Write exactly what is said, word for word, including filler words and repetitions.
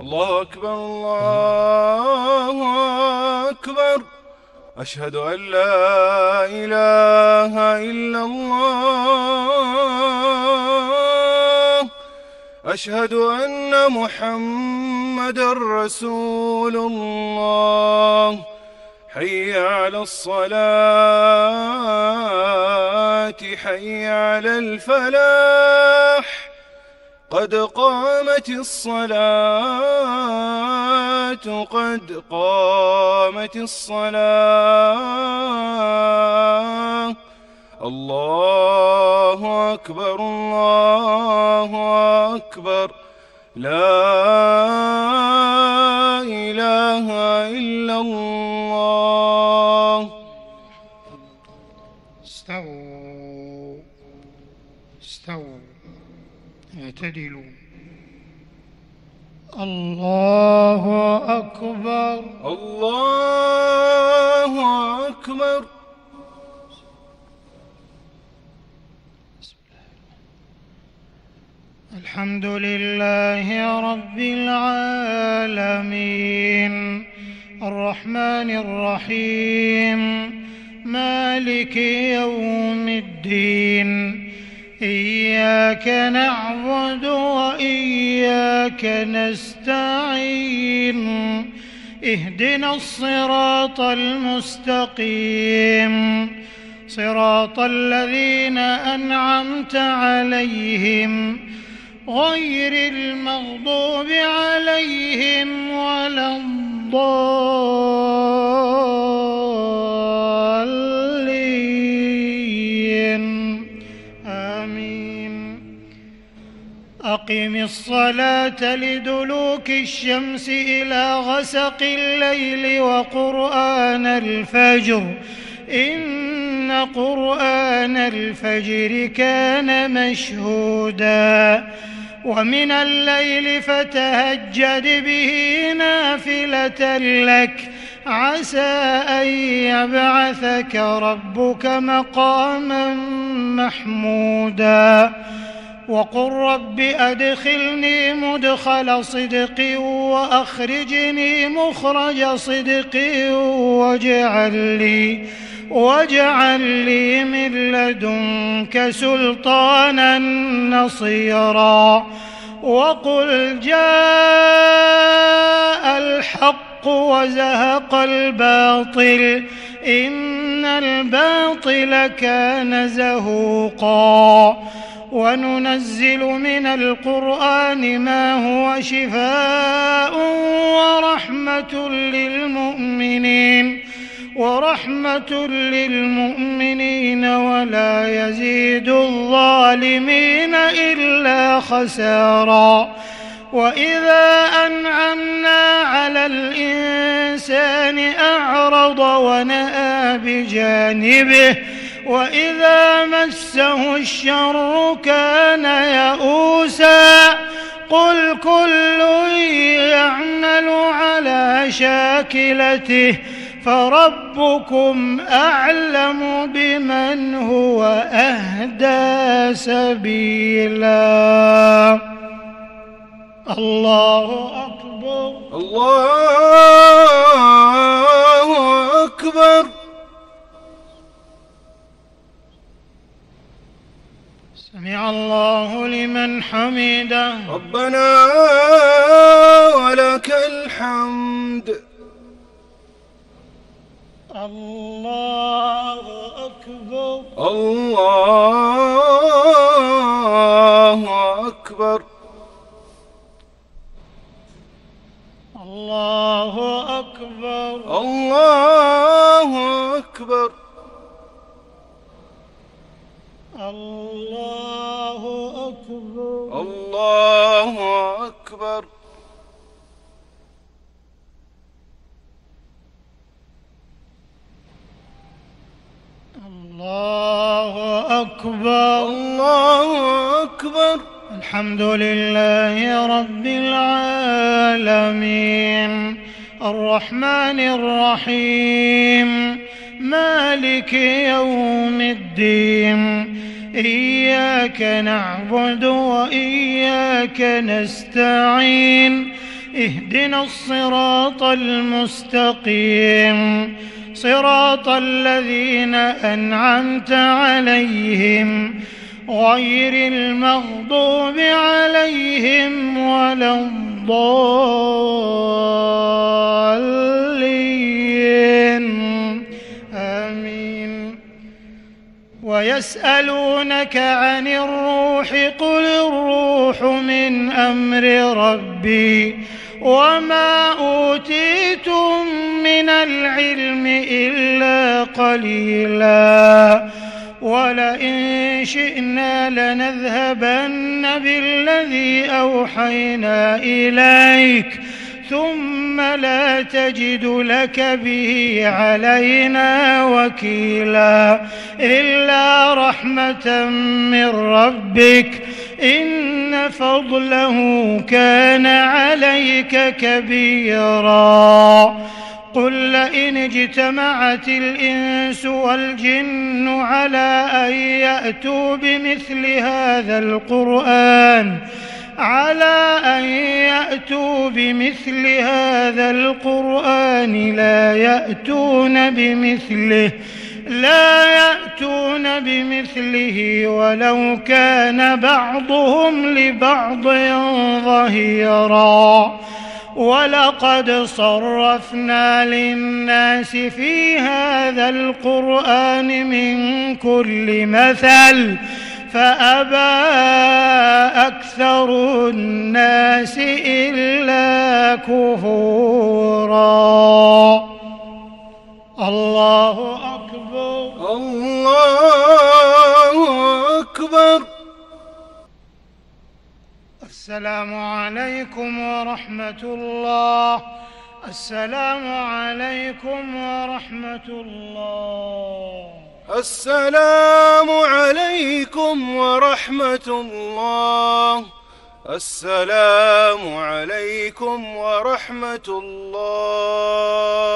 الله أكبر الله أكبر. أشهد أن لا إله إلا الله. أشهد أن محمدًا رسول الله. حي على الصلاة حي على الفلاح. قد قامت الصلاة قد قامت الصلاة. الله أكبر الله أكبر. لا إله إلا الله. استووا استووا اعتدلوا. الله أكبر الله أكبر. الحمد لله رب العالمين الرحمن الرحيم مالك يوم الدين. إياك نعبد وإياك نستعين. اهدنا الصراط المستقيم صراط الذين أنعمت عليهم غير المغضوب عليهم ولا الضالين. آمين. أقم الصلاة لدلوك الشمس إلى غسق الليل وقرآن الفجر إن قرآن الفجر كان مشهودا. ومن الليل فتهجد به نافلة لك عسى أن يبعثك ربك مقاما محمودا. وقل رب أدخلني مدخل صدق وأخرجني مخرج صدق واجعل لي واجعل لي من لدنك سلطانا نصيرا. وقل جاء الحق وزهق الباطل إن الباطل كان زهوقا. وننزل من القرآن ما هو شفاء ورحمة للمؤمنين ورحمة للمؤمنين ولا يزيد الظالمين إلا خسارا. وإذا أنعمنا على الإنسان أعرض ونأى بجانبه وإذا مسه الشر كان يئوسا. قل كل يعمل على شاكلته فربكم أعلم بمن هو أهدى سبيلا. الله أكبر الله أكبر. سمع الله لمن حمده. ربنا ولك الحمد. الله أكبر الله أكبر. الله أكبر الله أكبر. الله أكبر الله أكبر. الله أكبر الله أكبر. الحمد لله رب العالمين الرحمن الرحيم مالك يوم الدين. إياك نعبد وإياك نستعين اهدنا الصراط المستقيم صراط الذين أنعمت عليهم غير المغضوب عليهم ولا الضالين آمين. ويسألونك عن الروح قل الروح من أمر ربي وما أوتيتم من العلم إلا قليلا ولئن شئنا لنذهبن بالذي أوحينا إليك ثم لا تجد لك به علينا وكيلا إلا رحمة من ربك إن فضله كان عليك كبيرا. قل لئن اجتمعت الإنس والجن على أن يأتوا بمثل هذا القرآن على أن يأتوا بمثل هذا القرآن لا يأتون بمثله لا يأتون بمثله ولو كان بعضهم لبعض ظهيرا. ولقد صرفنا للناس في هذا القرآن من كل مثل فأبى أكثر الناس إلا كفورا. الله أكبر الله أكبر. السلام عليكم ورحمة الله. السلام عليكم ورحمة الله. السلام عليكم ورحمة الله. السلام عليكم ورحمة الله.